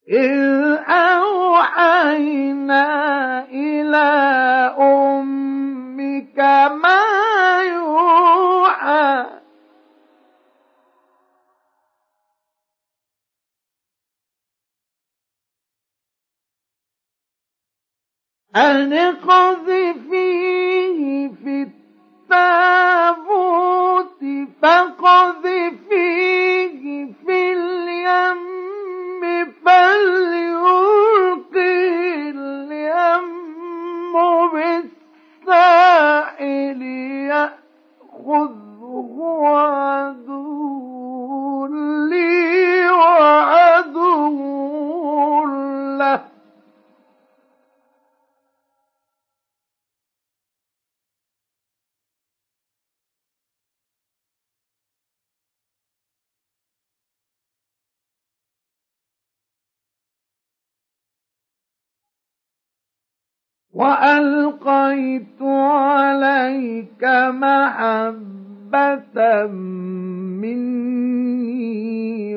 إذ أوحينا إلى أمك ما يوحى أن اقذفيه في التابوت فاقذفيه في اليم فليلقه اليم بالساحل يأخذه عدو لي وعدو له وألقيت عليك محبة مني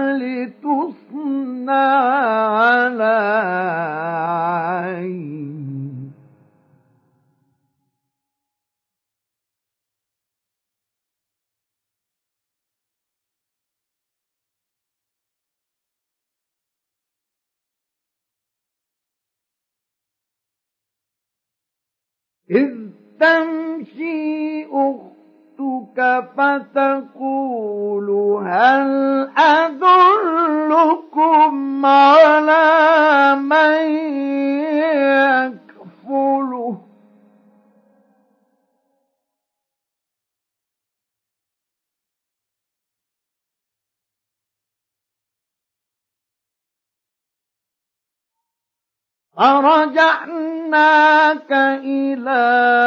ولتصنع على عيني إذ تمشي أختك فتقول هل أدلكم على من يكفله فرجعناك إلى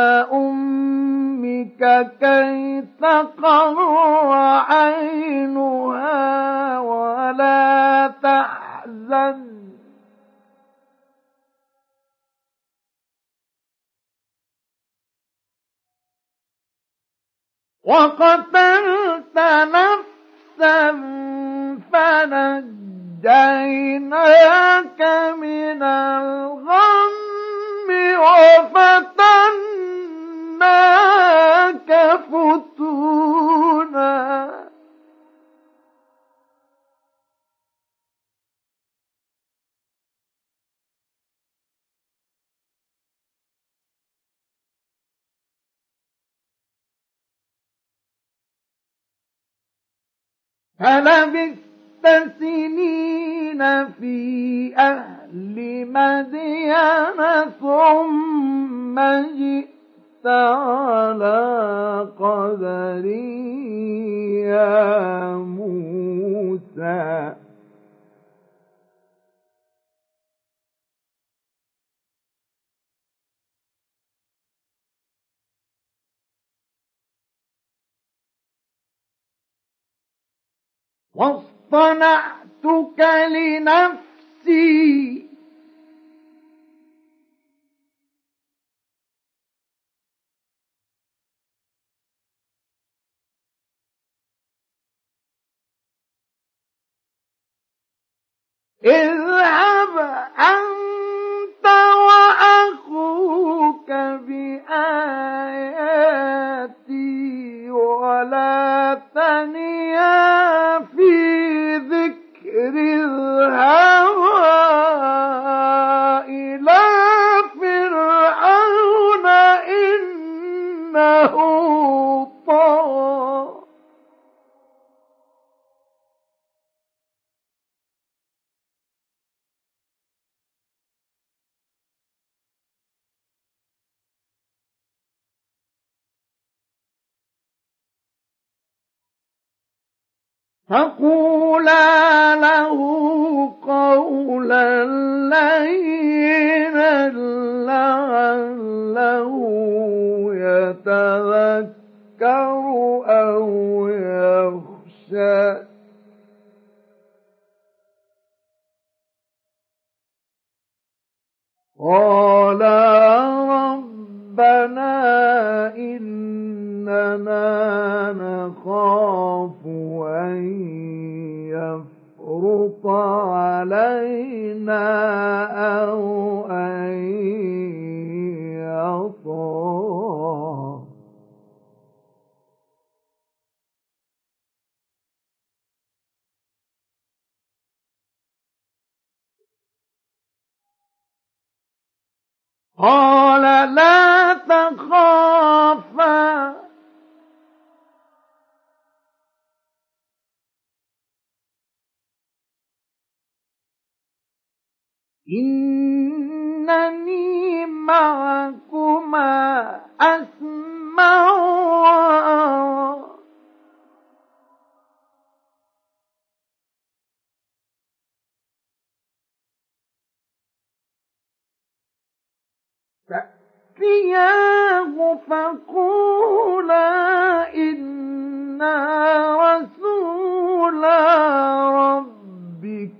أمك كي تقر عينها ولا تحزن وقتلت نفسا فنجيناك من الغم وفتناك فتونا فلبثت سنين في أهل مدين ثم جئت على قدري يا موسى واصطنعتك لنفسي اذهب أنت وأخوك بآياتي ولا تنيا في ذكر الهوى إلى فرعون إنه طغى فقولا له قولا لينا لعله يتذكر أو يخشى قالا ربنا إننا نخاف أن يفرط علينا أو أن يطغى. قال لا تخافا إنني معكما أسمع وأرى. فأتياه فقولا إنا رسولا ربك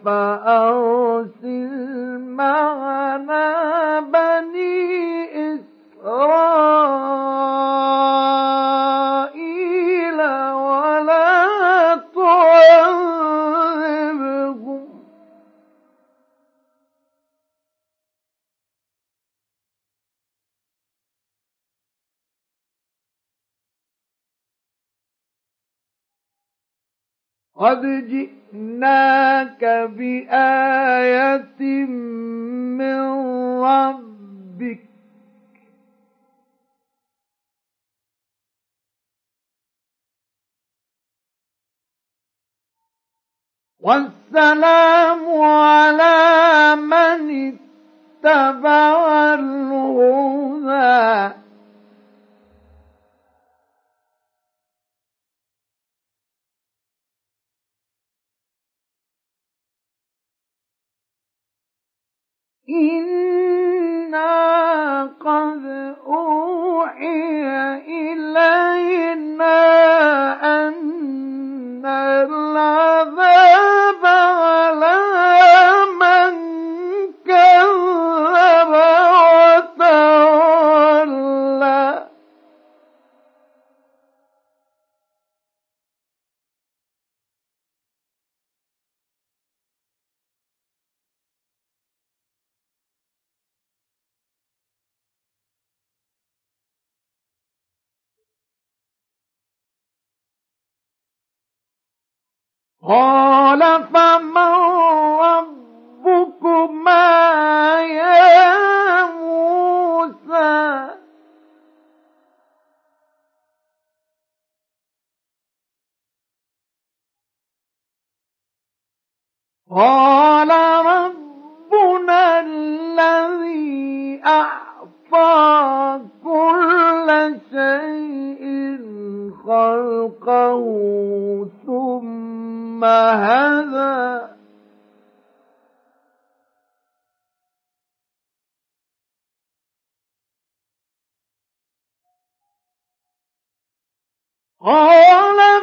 فأرسل معنا بني إسرائيل ولا تعذبهم قد جئناك بآية من ربك والسلام على من اتبع الهدى. إنا قد أوحي إلينا أن العذاب على من كذب وتولى. قال فمن ربكما يا موسى. قال ربنا الذي أعطى كل شيء خلقه ثم هدى. قال